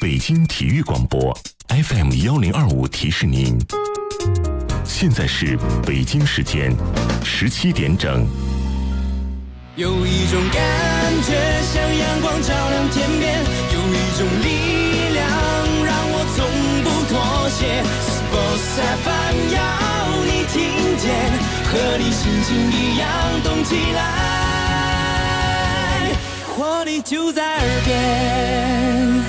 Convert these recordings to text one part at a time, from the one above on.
北京体育广播 FM1025提示您，现在是北京时间17点整。 有一种感觉像阳光照亮天边，有一种力量让我从不妥协。Sports FM 要你听见，和你心情一样动起来，活力就在耳边。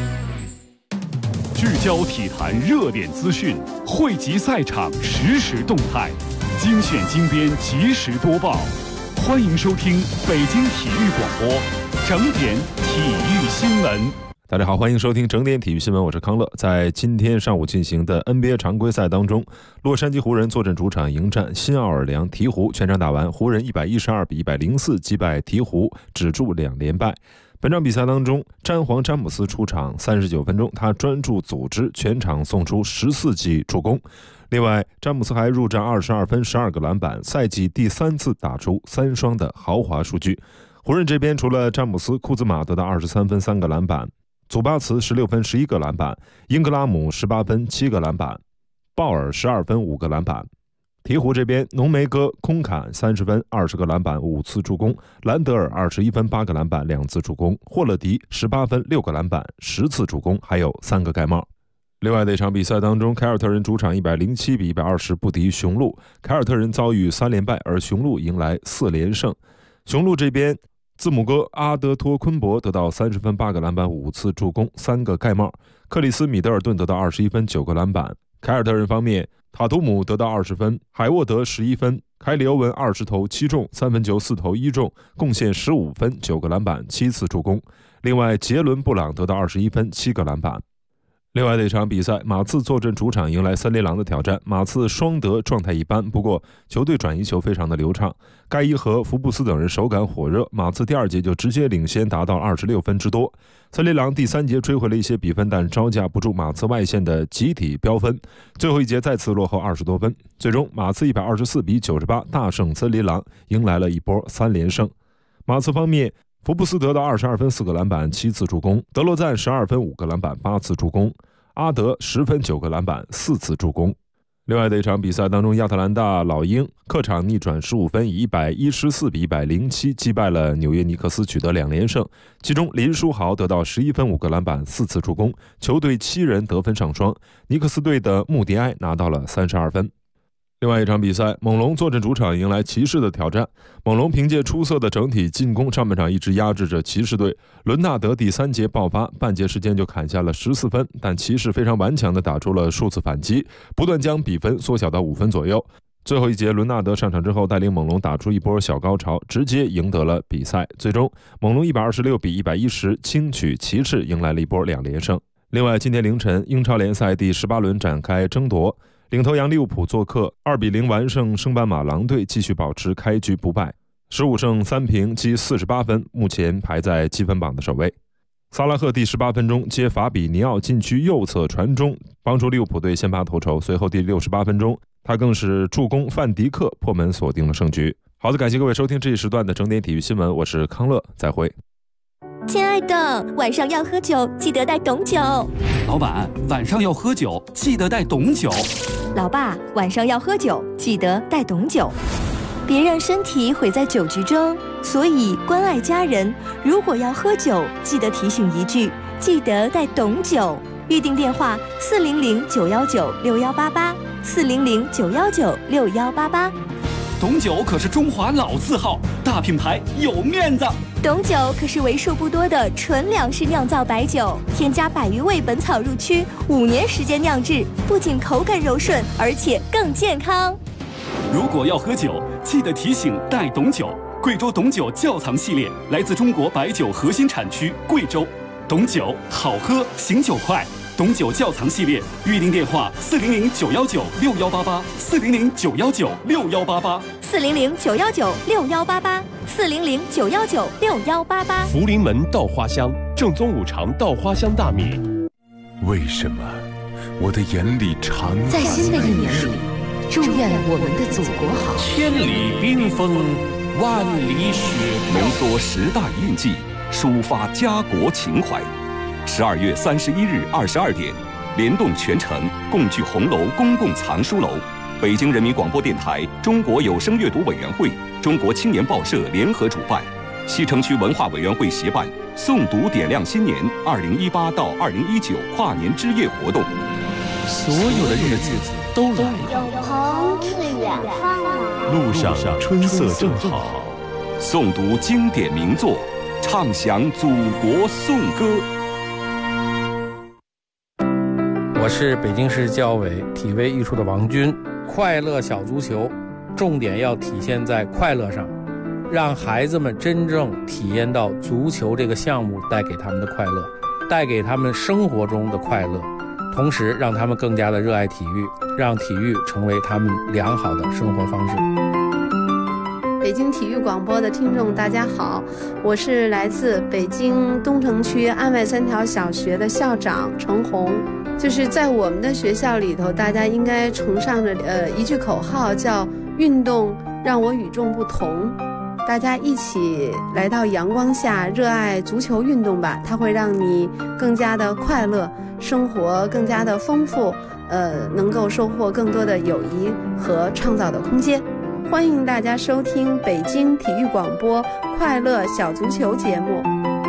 聚焦体坛热点资讯，汇集赛场实时动态，精选精编即时播报。欢迎收听北京体育广播整点体育新闻。 大家好，欢迎收听整点体育新闻，我是康乐。在今天上午进行的 NBA 常规赛当中，洛杉矶湖人坐镇主场迎战新奥尔良鹈鹕，全场打完，湖人112-104击败鹈鹕，止住2连败。本场比赛当中，詹姆斯出场39分钟，他专注组织，全场送出14记助攻。另外，詹姆斯还入战22分、12个篮板，赛季第3次打出3双的豪华数据。湖人这边除了詹姆斯，库兹马得到23分、3个篮板，祖巴茨16分、11个篮板，英格拉姆18分、7个篮板，鲍尔12分、5个篮板。鹈鹕这边，浓眉哥空砍30分、20个篮板、5次助攻，兰德尔21分、8个篮板、2次助攻，霍勒迪18分、6个篮板、10次助攻，还有3个盖帽。另外的一场比赛当中，凯尔特人主场107-120不敌雄鹿，凯尔特人遭遇3连败，而雄鹿迎来4连胜。雄鹿这边，字母哥阿德托昆博得到30分、8个篮板、5次助攻、3个盖帽，克里斯米德尔顿得到21分、9个篮板。凯尔特人方面，塔图姆得到20分，海沃德11分，凯里欧文20投7中，3分球4投1中，贡献15分、9个篮板、7次助攻。另外，杰伦布朗得到21分、7个篮板。另外的一场比赛，马刺坐镇主场迎来森林狼的挑战。马刺双德状态一般，不过球队转移球非常的流畅，盖伊和福布斯等人手感火热。马刺第2节就直接领先，达到26分之多。森林狼第3节追回了一些比分，但招架不住马刺外线的集体飙分，最后一节再次落后20多分。最终马刺124-98大胜森林狼，迎来了一波3连胜。马刺方面，福布斯得到22分、4个篮板、7次助攻，德罗赞12分、5个篮板、8次助攻，阿德10分、9个篮板、4次助攻。另外的一场比赛当中，亚特兰大老鹰客场逆转15分，以114-107击败了纽约尼克斯，取得2连胜。其中林书豪得到11分、5个篮板、4次助攻，球队7人得分上双。尼克斯队的穆迪埃拿到了32分。另外一场比赛，猛龙坐镇主场迎来骑士的挑战。猛龙凭借出色的整体进攻，上半场一直压制着骑士队。伦纳德第3节爆发，半节时间就砍下了14分，但骑士非常顽强地打出了数次反击，不断将比分缩小到5分左右。最后一节，伦纳德上场之后，带领猛龙打出一波小高潮，直接赢得了比赛。最终，猛龙126-110轻取骑士，迎来了一波2连胜。另外，今天凌晨，英超联赛第18轮展开争夺。领头羊利物浦做客2-0完胜升班马狼队，继续保持开局不败，15胜3平积48分，目前排在积分榜的首位。萨拉赫第18分钟接法比尼奥禁区右侧传中，帮助利物浦队先拔头筹。随后第68分钟，他更是助攻范迪克破门锁定了胜局。好的，感谢各位收听这一时段的整点体育新闻，我是康乐，再会。 亲爱的，晚上要喝酒，记得带懂酒。 老板，晚上要喝酒，记得带懂酒。 老爸，晚上要喝酒，记得带懂酒。别让身体毁在酒局中，所以关爱家人，如果要喝酒，记得提醒一句，记得带懂酒。预订电话400-919-6188，400-919-6188。 懂酒可是中华老字号，大品牌有面子。 懂酒可是为数不多的纯粮食酿造白酒，添加100余味本草入曲，5年时间酿制，不仅口感柔顺，而且更健康。 如果要喝酒，记得提醒带懂酒。贵州懂酒窖藏系列来自中国白酒核心产区贵州，懂酒好喝，醒酒快。懂酒窖藏系列预订电话 400-919-6188，400-919-6188，400-919-6188。 福临门稻花香，正宗五常稻花香大米。为什么我的眼里常在新的一年里，祝愿我们的祖国好。 千里冰封，万里雪浓缩10大印记，抒发家国情怀。 12月31日22点，联动全城，共聚红楼公共藏书楼。北京人民广播电台、中国有声阅读委员会、中国青年报社联合主办，西城区文化委员会协办诵读点亮新年2018到2019跨年之夜活动。 所有的日子都来了， 有朋自远方来， 路上春色正好， 诵读经典名作，唱响祖国颂歌。 我是北京市教委体卫艺术的王军。快乐小足球重点要体现在快乐上，让孩子们真正体验到足球这个项目带给他们的快乐，带给他们生活中的快乐，同时让他们更加的热爱体育，让体育成为他们良好的生活方式。 北京体育广播的听众大家好，我是来自北京东城区安外3条小学的校长程红。就是在我们的学校里头，大家应该崇尚着一句口号，叫运动让我与众不同。大家一起来到阳光下，热爱足球运动吧，它会让你更加的快乐，生活更加的丰富，能够收获更多的友谊和创造的空间。欢迎大家收听北京体育广播快乐小足球节目。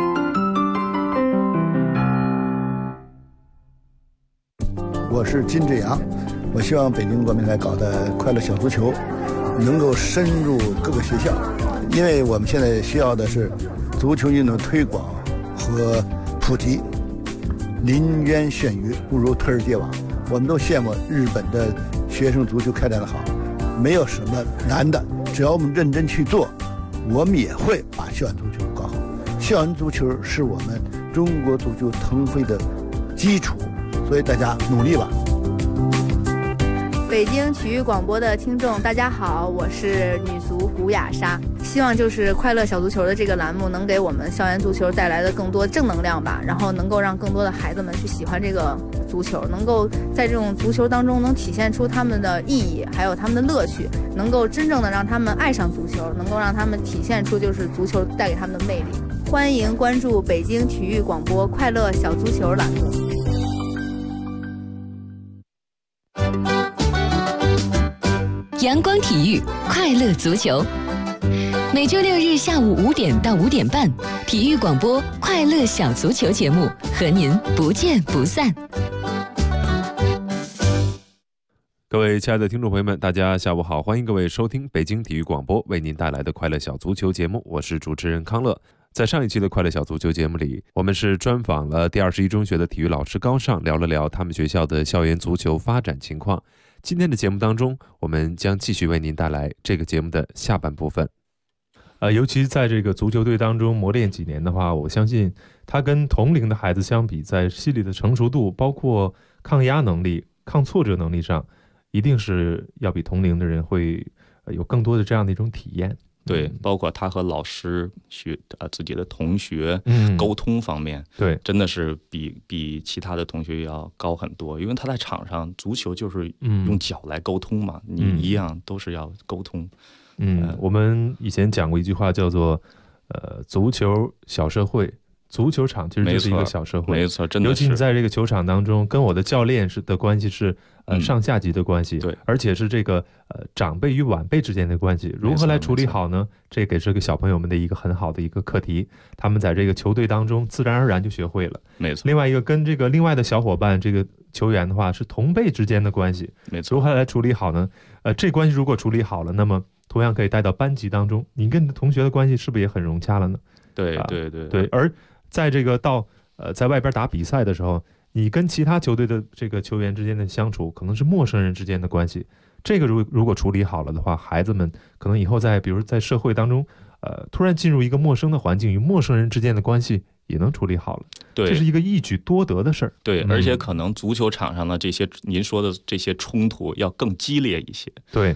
我是金志阳，我希望北京国民台搞的快乐小足球能够深入各个学校，因为我们现在需要的是足球运动推广和普及。临渊羡鱼，不如推而皆网。我们都羡慕日本的学生足球开展的好，没有什么难的，只要我们认真去做，我们也会把校园足球搞好。校园足球是我们中国足球腾飞的基础，所以大家努力吧。 北京体育广播的听众大家好，我是女足古雅莎。希望就是快乐小足球的这个栏目能给我们校园足球带来的更多正能量吧，然后能够让更多的孩子们去喜欢这个足球，能够在这种足球当中能体现出他们的意义，还有他们的乐趣，能够真正的让他们爱上足球，能够让他们体现出就是足球带给他们的魅力。欢迎关注北京体育广播快乐小足球栏目。 阳光体育快乐足球，每周6日下午5点到5点半，体育广播快乐小足球节目和您不见不散。 各位亲爱的听众朋友们，大家下午好，欢迎各位收听北京体育广播为您带来的快乐小足球节目，我是主持人康乐。在上一期的快乐小足球节目里，我们是专访了第21中学的体育老师高尚，聊了聊他们学校的校园足球发展情况。今天的节目当中，我们将继续为您带来这个节目的下半部分。尤其在这个足球队当中磨练几年的话，我相信他跟同龄的孩子相比，在心理的成熟度，包括抗压能力、抗挫折能力上，一定是要比同龄的人会有更多的这样的一种体验。 对，包括他和老师自己的同学沟通方面， 对， 真的是比其他的同学要高很多。因为他在场上，足球就是用脚来沟通嘛，你一样都是要沟通。 我们以前讲过一句话，叫做足球小社会。足球场其实就是一个小社会， 没错，真的是。 尤其你在这个球场当中，跟我的教练的关系是上下级的关系， 对， 而且是这个长辈与晚辈之间的关系，如何来处理好呢？这给这个小朋友们的一个很好的一个课题，他们在这个球队当中自然而然就学会了。 没错。 另外一个跟这个另外的小伙伴，这个球员的话是同辈之间的关系， 没错。 如何来处理好呢？这关系如果处理好了，那么同样可以带到班级当中，你跟同学的关系是不是也很融洽了呢？ 对， 而在这个在外边打比赛的时候，你跟其他球队的这个球员之间的相处，可能是陌生人之间的关系。这个如果处理好了的话，孩子们可能以后比如在社会当中，突然进入一个陌生的环境，与陌生人之间的关系也能处理好了。 对， 这是一个一举多得的事儿。 对，而且可能足球场上的这些您说的这些冲突要更激烈一些。 对，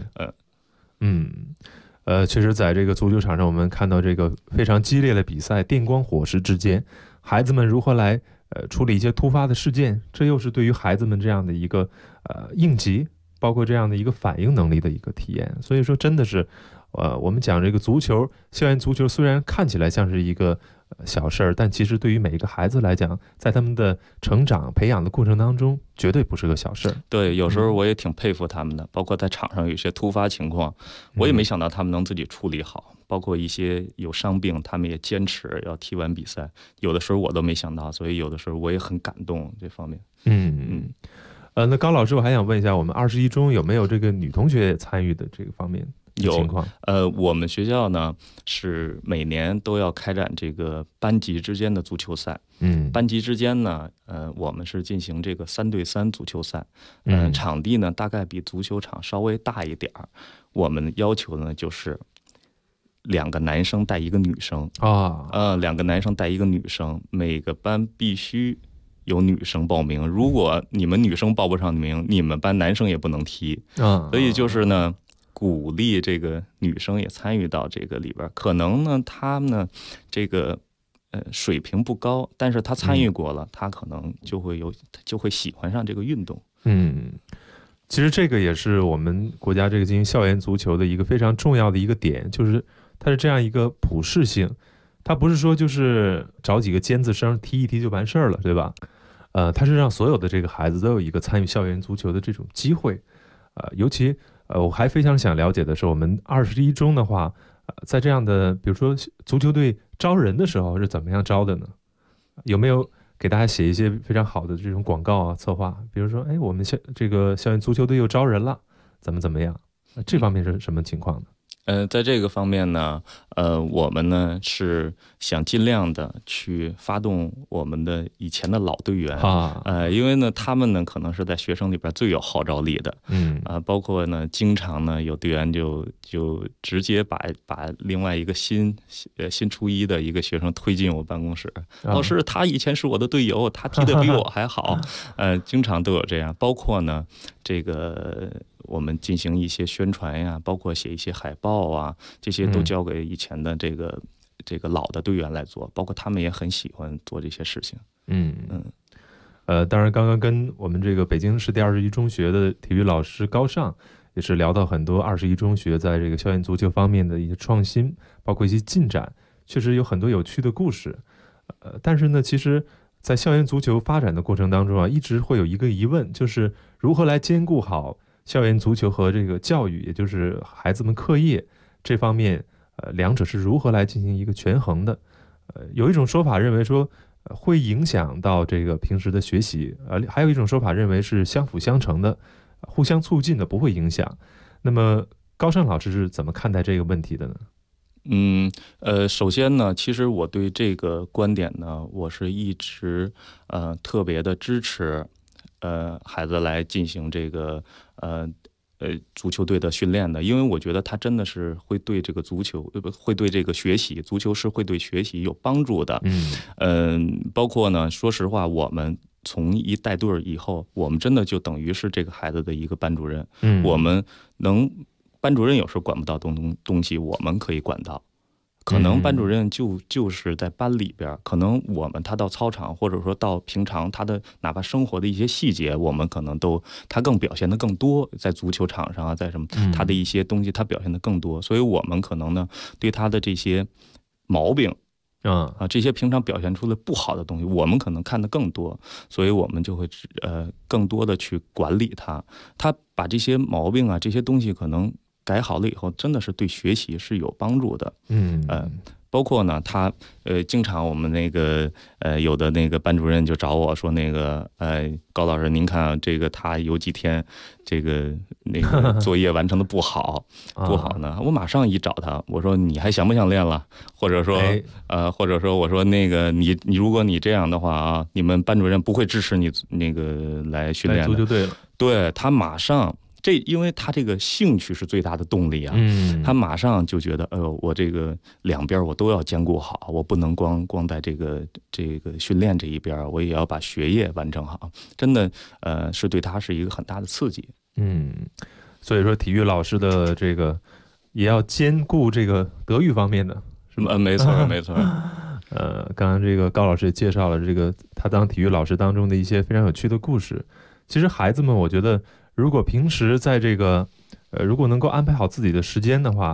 确实在这个足球场上，我们看到这个非常激烈的比赛，电光火石之间，孩子们如何来处理一些突发的事件，这又是对于孩子们这样的一个应急，包括这样的一个反应能力的一个体验。所以说真的是我们讲这个足球，校园足球虽然看起来像是一个小事儿，但其实对于每一个孩子来讲，在他们的成长培养的过程当中，绝对不是个小事儿。 对，有时候我也挺佩服他们的，包括在场上有些突发情况，我也没想到他们能自己处理好，包括一些有伤病，他们也坚持要踢完比赛，有的时候我都没想到，所以有的时候我也很感动这方面。 那高老师，我还想问一下，我们21中有没有这个女同学参与的这个方面？ 有，我们学校呢是每年都要开展这个班级之间的足球赛。班级之间呢，我们是进行这个3对3足球赛。场地呢大概比足球场稍微大一点儿。我们要求呢就是2个男生带1个女生2个男生带1个女生，每个班必须有女生报名。如果你们女生报不上名，你们班男生也不能踢。所以就是呢。鼓励这个女生也参与到这个里边，可能呢，她们呢，这个水平不高，但是她参与过了，她可能就会喜欢上这个运动。 其实这个也是我们国家这个进行校园足球的一个非常重要的一个点，就是它是这样一个普适性，它不是说就是找几个尖子生踢一踢就完事儿了，对吧？它是让所有的这个孩子都有一个参与校园足球的这种机会，尤其。我还非常想了解的是，我们21中的话，在这样的比如说足球队招人的时候是怎么样招的呢？有没有给大家写一些非常好的这种广告啊策划？比如说，我们这个校园足球队又招人了，怎么样？这方面是什么情况呢？ 在这个方面呢，我们呢是想尽量的去发动我们的以前的老队员因为呢他们呢可能是在学生里边最有号召力的，包括呢经常呢有队员就直接把另外一个新初一的一个学生推进我办公室，老师他以前是我的队友，他踢得比我还好，经常都有这样，包括呢这个。我们进行一些宣传呀，包括写一些海报啊，这些都交给以前的这个老的队员来做，包括他们也很喜欢做这些事情。 当然，刚刚跟我们这个北京市第21中学的体育老师高尚也是聊到很多21中学在这个校园足球方面的一些创新，包括一些进展，确实有很多有趣的故事。但是呢，其实，在校园足球发展的过程当中啊，一直会有一个疑问，就是如何来兼顾好校园足球和这个教育，也就是孩子们课业这方面，两者是如何来进行一个权衡的？有一种说法认为说，会影响到这个平时的学习，还有一种说法认为是相辅相成的，互相促进的，不会影响。那么高尚老师是怎么看待这个问题的呢？ 首先呢，其实我对这个观点呢，我是一直特别的支持。孩子来进行这个足球队的训练的，因为我觉得他真的是会对这个足球，会对这个学习，足球是会对学习有帮助的。包括呢，说实话，我们从一带队以后，我们真的就等于是这个孩子的一个班主任。我们班主任有时候管不到东西，我们可以管到。可能班主任就是在班里边，可能他到操场或者说到平常他的哪怕生活的一些细节，我们可能他更表现的更多，在足球场上啊，在什么他的一些东西他表现的更多，所以我们可能呢对他的这些毛病这些平常表现出的不好的东西，我们可能看得更多，所以我们就会更多的去管理他把这些毛病啊这些东西可能改好了以后，真的是对学习是有帮助的。包括呢，他经常我们那个有的那个班主任就找我说，那个高老师，您看这个他有几天这个那个作业完成的不好呢？我马上一找他，我说你还想不想练了？或者说我说那个你如果你这样的话啊，你们班主任不会支持你那个来训练的。足球队了，对他马上。因为他这个兴趣是最大的动力啊，他马上就觉得，我这个两边我都要兼顾好，我不能光在这个训练这一边，我也要把学业完成好，真的，是对他是一个很大的刺激。 所以说体育老师的这个也要兼顾这个德育方面的，是吗？ 没错。 刚刚这个高老师也介绍了这个他当体育老师当中的一些非常有趣的故事。其实孩子们，我觉得。如果平时在这个，如果能够安排好自己的时间的话，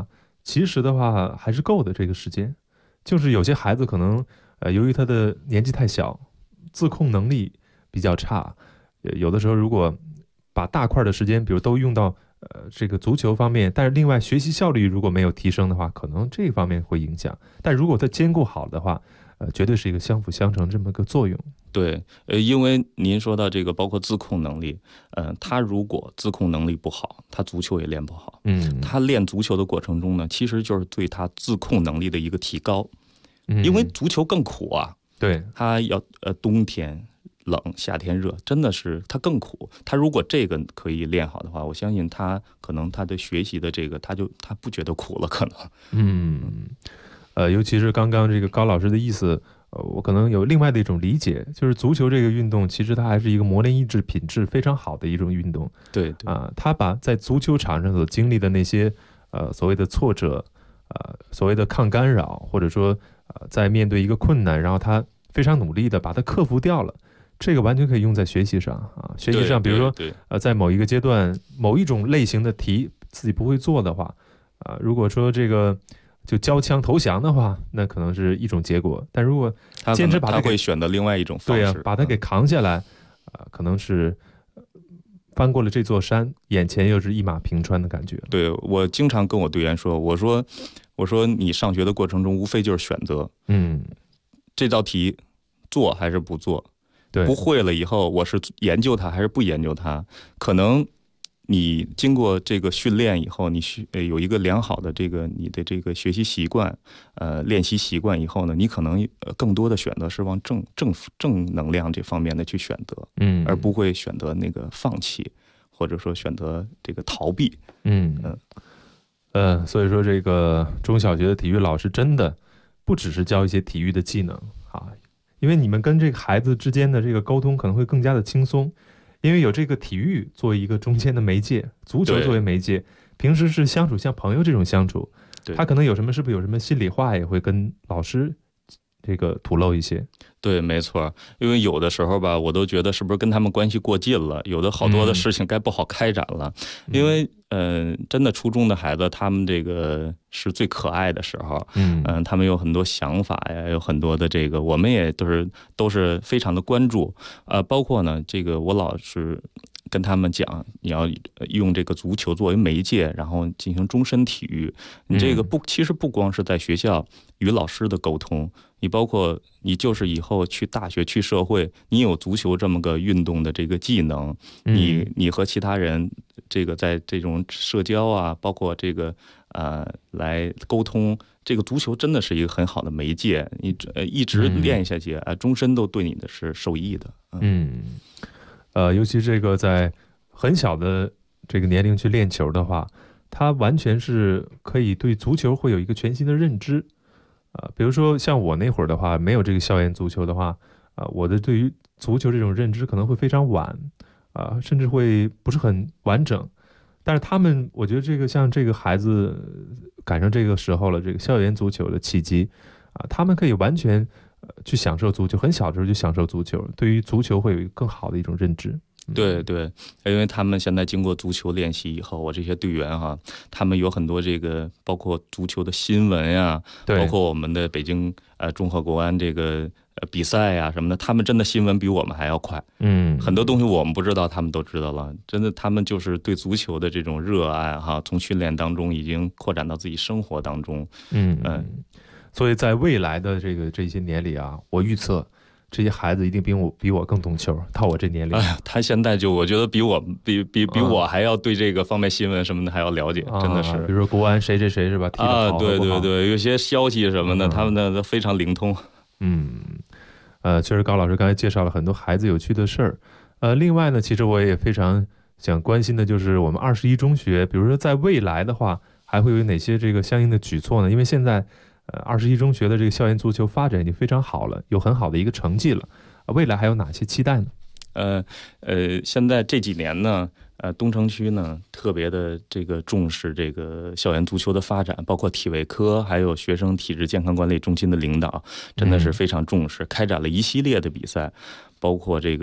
其实的话还是够的这个时间，就是有些孩子可能由于他的年纪太小，自控能力比较差，有的时候如果把大块的时间比如都用到这个足球方面，但是另外学习效率如果没有提升的话，可能这方面会影响。但如果它兼顾好的话，绝对是一个相辅相成这么个作用。 对，因为您说到这个包括自控能力，他如果自控能力不好，他足球也练不好。他练足球的过程中呢，其实就是对他自控能力的一个提高。因为足球更苦啊， 对， 他要冬天冷，夏天热，真的是他更苦。他如果这个可以练好的话，我相信他可能他的学习的这个他不觉得苦了，可能。 尤其是刚刚这个高老师的意思，我可能有另外的一种理解，就是足球这个运动其实它还是一个磨练意志品质非常好的一种运动。 对他把在足球场上所经历的那些所谓的挫折，所谓的抗干扰，或者说在面对一个困难，然后他非常努力的把它克服掉了。这个完全可以用在学习上啊，学习上，比如说在某一个阶段，某一种类型的题自己不会做的话，如果说这个就交枪投降的话，那可能是一种结果。但如果坚持把它会选择另外一种方式， 把它给扛下来，可能是翻过了这座山，眼前又是一马平川的感觉。 对，我经常跟我队员说，我说你上学的过程中无非就是选择，这道题做还是不做， 对， 不会了以后我是研究它还是不研究它，可能你经过这个训练以后，你有一个良好的这个你的这个学习习惯，练习习惯以后呢，你可能更多的选择是往正能量这方面的去选择，而不会选择那个放弃，或者说选择这个逃避。 所以说这个中小学的体育老师真的不只是教一些体育的技能啊，因为你们跟这个孩子之间的这个沟通可能会更加的轻松。因为有这个体育作为一个中间的媒介，足球作为媒介，平时是相处像朋友这种相处，他可能是不是有什么心里话也会跟老师这个吐露一些。 对，没错，因为有的时候吧，我都觉得是不是跟他们关系过近了，有的好多的事情该不好开展了。因为真的初中的孩子，他们这个是最可爱的时候，他们有很多想法呀，有很多的这个，我们也都是非常的关注。包括呢，这个我老是跟他们讲，你要用这个足球作为媒介，然后进行终身体育。你这个其实不光是在学校与老师的沟通，你包括你就是以后去大学去社会，你有足球这么个运动的这个技能，你和其他人这个在这种社交啊，包括这个来沟通，这个足球真的是一个很好的媒介，你一直练下去终身都对你的是受益的。 尤其这个在很小的这个年龄去练球的话，他完全是可以对足球会有一个全新的认知。比如说像我那会儿的话，没有这个校园足球的话，我的对于足球这种认知可能会非常晚，甚至会不是很完整。但是他们，我觉得这个像这个孩子赶上这个时候了，这个校园足球的契机，他们可以完全去享受足球，很小的时候就享受足球，对于足球会有一个更好的一种认知。 对对，因为他们现在经过足球练习以后，我这些队员哈，他们有很多这个包括足球的新闻呀，包括我们的北京中赫国安这个比赛呀什么的，他们真的新闻比我们还要快。很多东西我们不知道，他们都知道了。真的，他们就是对足球的这种热爱哈，从训练当中已经扩展到自己生活当中。 所以在未来的这些年里啊，我预测这些孩子一定比我更懂球，到我这年龄。 他现在就我觉得比我还要对这个方面新闻什么的还要了解，真的是。 比如说国安谁是吧？踢得好对对对，有些消息什么的，他们的非常灵通。 确实高老师刚才介绍了很多孩子有趣的事儿。另外呢，其实我也非常想关心的就是我们21中学，比如说在未来的话，还会有哪些这个相应的举措呢？因为现在21中学的这个校园足球发展已经非常好了，有很好的一个成绩了。未来还有哪些期待呢？ 现在这几年呢，东城区呢特别的这个重视这个校园足球的发展，包括体卫科还有学生体质健康管理中心的领导真的是非常重视，开展了一系列的比赛，包括这个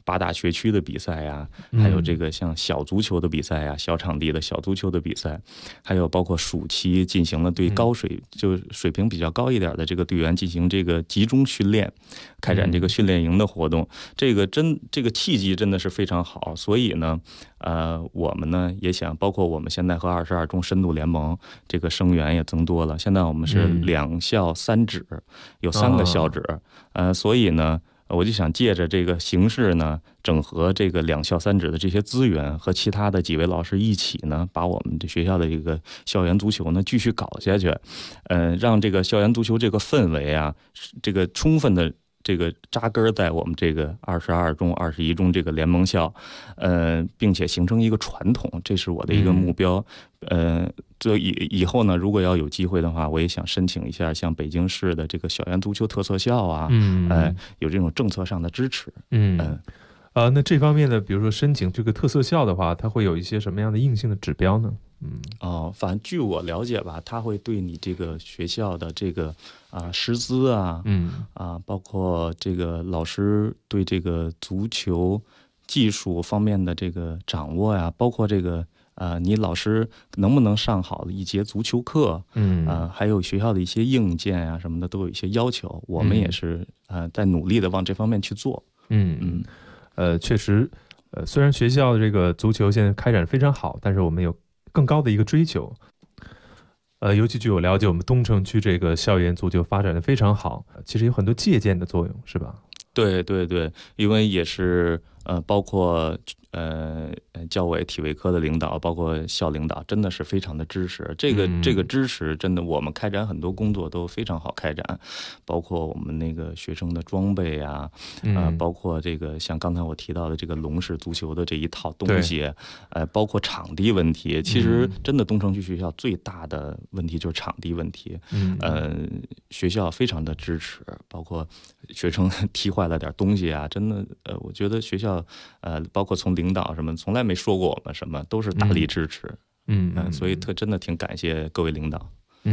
8大学区的比赛呀，还有这个像小足球的比赛呀，小场地的小足球的比赛，还有包括暑期进行了对就水平比较高一点的这个队员进行这个集中训练，开展这个训练营的活动，这个契机真的是非常好。所以呢，我们呢也想，包括我们现在和22中深度联盟这个生源也增多了，现在我们是2校3指，有3个校指，所以呢，我就想借着这个形式呢，整合这个2校3指的这些资源，和其他的几位老师一起呢，把我们这学校的一个校园足球呢继续搞下去，让这个校园足球这个氛围啊，这个充分的这个扎根在我们这个22中、21中这个联盟校，并且形成一个传统，这是我的一个目标。这以后呢，如果要有机会的话，我也想申请一下像北京市的这个校园足球特色校啊，有这种政策上的支持。 那这方面呢，比如说申请这个特色校的话，它会有一些什么样的硬性的指标呢？ 反正据我了解吧，它会对你这个学校的这个师资啊，包括这个老师对这个足球技术方面的这个掌握呀，包括这个你老师能不能上好的一节足球课，还有学校的一些硬件啊什么的都有一些要求，我们也是在努力的往这方面去做。 确实，虽然学校的这个足球现在开展非常好，但是我们有更高的一个追求。尤其据我了解，我们东城区这个校园足球发展的非常好，其实有很多借鉴的作用，是吧？ 对对对，因为也是包括教委体委科的领导，包括校领导，真的是非常的支持。这个支持真的，我们开展很多工作都非常好开展，包括我们那个学生的装备啊，包括这个像刚才我提到的这个龙式足球的这一套东西，包括场地问题。其实真的东城区学校最大的问题就是场地问题，学校非常的支持，包括学生踢坏了点东西啊，真的我觉得学校包括从领导什么从来没说过我们什么，都是大力支持。所以真的挺感谢各位领导。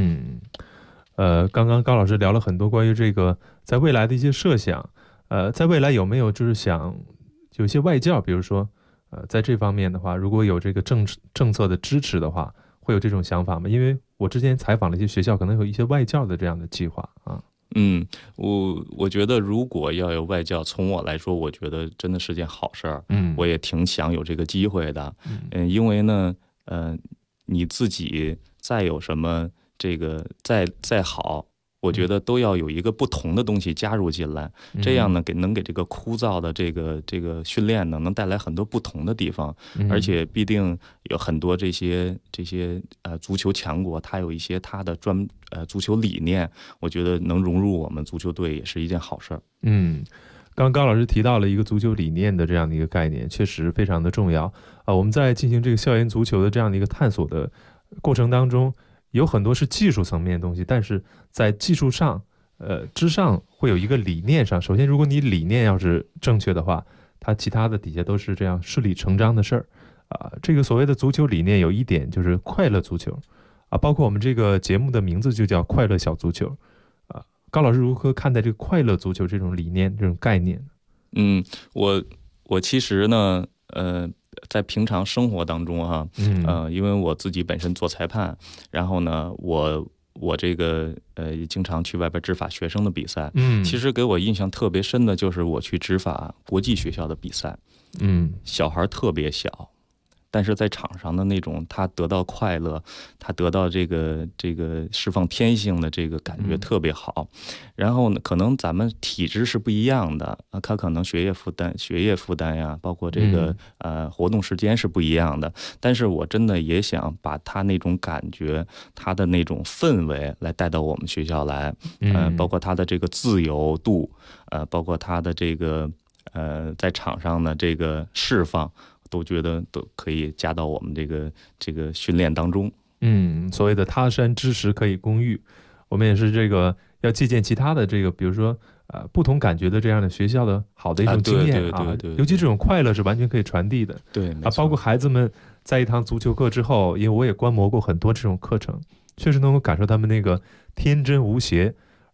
刚刚高老师聊了很多关于这个在未来的一些设想，在未来有没有就是想有一些外教，比如说在这方面的话，如果有这个政策的支持的话，会有这种想法吗？因为我之前采访了一些学校，可能有一些外教的这样的计划啊。 我觉得如果要有外教，从我来说，我觉得真的是件好事儿。我也挺想有这个机会的。因为呢，你自己再有什么这个再好，我觉得都要有一个不同的东西加入进来，这样呢能给这个枯燥的这个训练呢，能带来很多不同的地方。而且必定有很多这些足球强国，它有一些它的足球理念，我觉得能融入我们足球队也是一件好事儿。 刚刚高老师提到了一个足球理念的这样的一个概念，确实非常的重要。我们在进行这个校园足球的这样的一个探索的过程当中，有很多是技术层面的东西，但是在技术上之上会有一个理念上。首先如果你理念要是正确的话，它其他的底下都是这样顺理成章的事儿。这个所谓的足球理念有一点就是快乐足球包括我们这个节目的名字就叫快乐小足球。高老师如何看待这个快乐足球这种理念这种概念？ 我其实呢在平常生活当中因为我自己本身做裁判，然后呢我这个经常去外边执法学生的比赛。其实给我印象特别深的就是我去执法国际学校的比赛。小孩特别小，但是在场上的那种他得到快乐，他得到这个释放天性的这个感觉特别好。然后呢，可能咱们体质是不一样的，他可能学业负担呀，包括这个活动时间是不一样的。但是我真的也想把他那种感觉，他的那种氛围来带到我们学校来，包括他的这个自由度，包括他的这个在场上的这个释放，都觉得都可以加到我们这个训练当中。 所谓的他山之石可以攻玉，我们也是这个要借鉴其他的这个，比如说不同感觉的这样的学校的好的一种经验对， 尤其这种快乐是完全可以传递的。 对包括孩子们在一堂足球课之后，因为我也观摩过很多这种课程，确实能够感受他们那个天真无邪，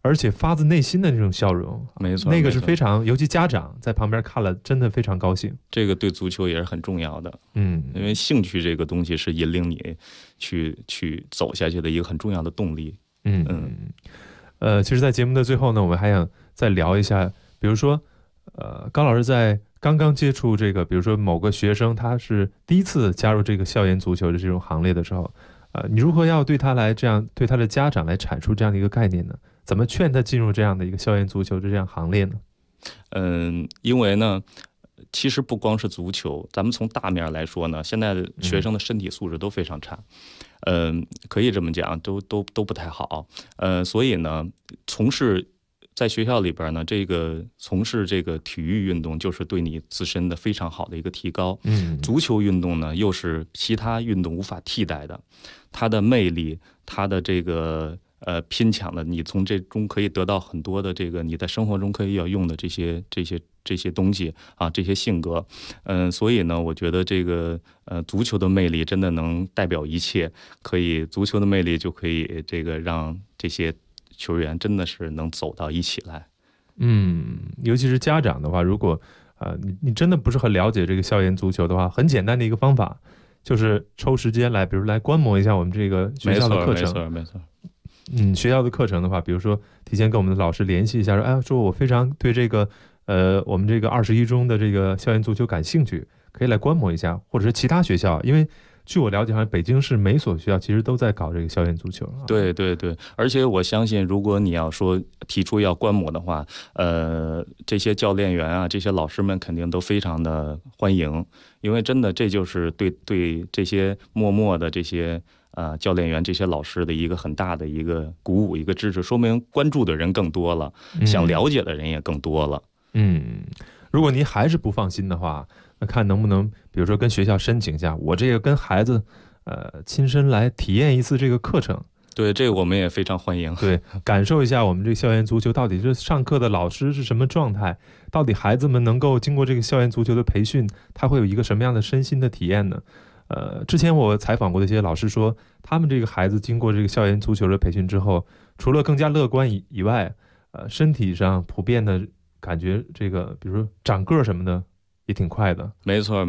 而且发自内心的那种笑容， 没错， 那个是非常，尤其家长在旁边看了，真的非常高兴。 这个对足球也是很重要的，因为兴趣这个东西是引领你去走下去的一个很重要的动力。 其实，在节目的最后呢，我们还想再聊一下，比如说，高老师在刚刚接触这个，比如说某个学生他是第一次加入这个校园足球的这种行列的时候，你如何要对他的家长来阐述这样的一个概念呢？怎么劝他进入这样的一个校园足球的这样行列呢？ 因为呢，其实不光是足球，咱们从大面来说呢，现在的学生的身体素质都非常差，可以这么讲，都不太好。所以呢，在学校里边呢，从事这个体育运动，就是对你自身的非常好的一个提高。足球运动呢，又是其他运动无法替代的，它的魅力，它的这个拼抢的，你从这中可以得到很多的这个你在生活中可以要用的这些东西啊，这些性格。所以呢，我觉得这个足球的魅力真的能代表一切，足球的魅力就可以这个让这些球员真的是能走到一起来。 尤其是家长的话，如果你真的不是很了解这个校园足球的话，很简单的一个方法就是抽时间来，比如来观摩一下我们这个学校的课程。 没错。 学校的课程的话，比如说提前跟我们的老师联系一下，说我非常对这个我们这个21中的这个校园足球感兴趣，可以来观摩一下，或者是其他学校，因为据我了解，好像北京市每所学校其实都在搞这个校园足球。 对，而且我相信，如果你要说提出要观摩的话，这些教练员啊，这些老师们肯定都非常的欢迎，因为真的这就是对这些默默的这些教练员、这些老师的一个很大的一个鼓舞、一个支持，说明关注的人更多了，想了解的人也更多了。 如果您还是不放心的话，那看能不能比如说跟学校申请一下，我这个跟孩子亲身来体验一次这个课程。 对，这个我们也非常欢迎。 对，感受一下我们这个校园足球到底是上课的老师是什么状态，到底孩子们能够经过这个校园足球的培训，他会有一个什么样的身心的体验呢？之前我采访过的一些老师说，他们这个孩子经过这个校园足球的培训之后，除了更加乐观以外，身体上普遍的感觉，这个比如说长个什么的也挺快的。 没错。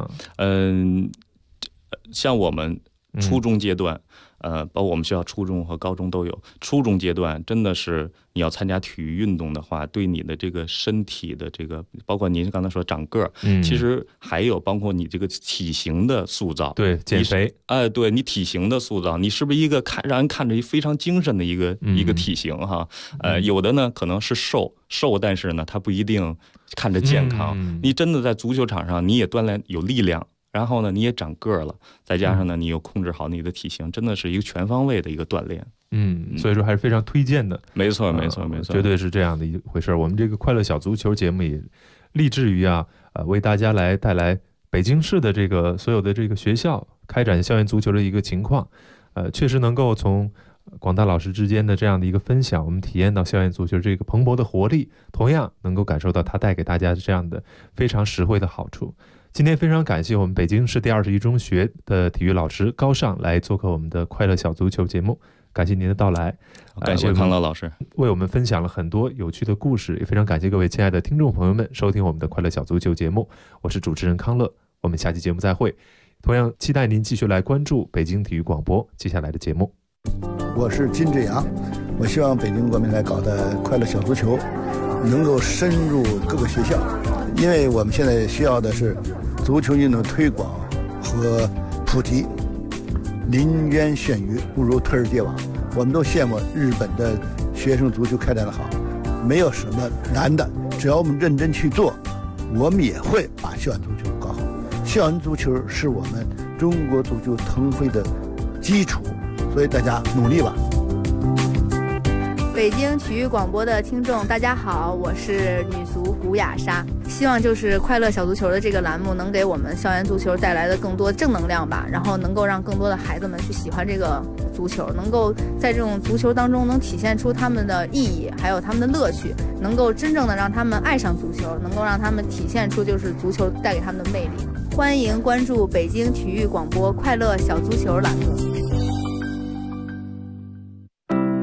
像我们初中阶段，包括我们学校初中和高中都有。初中阶段真的是你要参加体育运动的话，对你的这个身体的这个，包括您刚才说长个儿，其实还有包括你这个体型的塑造， 对，减肥， 对你体型的塑造，你是不是一个让人看着非常精神的一个体型哈？有的呢可能是瘦，但是呢它不一定看着健康。你真的在足球场上你也锻炼有力量。然后呢，你也长个儿了，再加上呢，你又控制好你的体型，真的是一个全方位的一个锻炼。 所以说还是非常推荐的。 没错， 绝对是这样的一回事。我们这个快乐小足球节目也立志于为大家来带来北京市的这个所有的这个学校开展校园足球的一个情况。确实能够从广大老师之间的这样的一个分享，我们体验到校园足球这个蓬勃的活力，同样能够感受到它带给大家这样的非常实惠的好处。今天非常感谢我们北京市第21中学的体育老师高尚来做客我们的快乐小足球节目，感谢您的到来。 感谢康乐老师为我们分享了很多有趣的故事，也非常感谢各位亲爱的听众朋友们收听我们的快乐小足球节目，我是主持人康乐，我们下期节目再会。同样期待您继续来关注北京体育广播接下来的节目。 我是金志扬，我希望北京国民来搞的快乐小足球能够深入各个学校，因为我们现在需要的是足球运动推广和普及。临渊羡鱼，不如退而结网。我们都羡慕日本的学生足球开展的好，没有什么难的，只要我们认真去做，我们也会把校园足球搞好。校园足球是我们中国足球腾飞的基础，所以大家努力吧。 北京体育广播的听众大家好，我是女足古雅莎，希望就是快乐小足球的这个栏目能给我们校园足球带来的更多正能量吧，然后能够让更多的孩子们去喜欢这个足球，能够在这种足球当中能体现出他们的意义还有他们的乐趣，能够真正的让他们爱上足球，能够让他们体现出就是足球带给他们的魅力。欢迎关注北京体育广播快乐小足球栏目。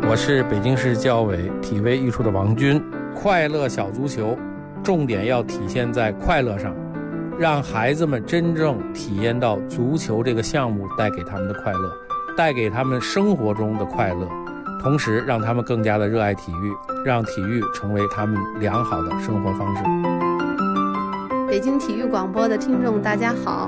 我是北京市教委体卫艺术的王军。快乐小足球，重点要体现在快乐上，让孩子们真正体验到足球这个项目带给他们的快乐，带给他们生活中的快乐，同时让他们更加的热爱体育，让体育成为他们良好的生活方式。 北京体育广播的听众大家好，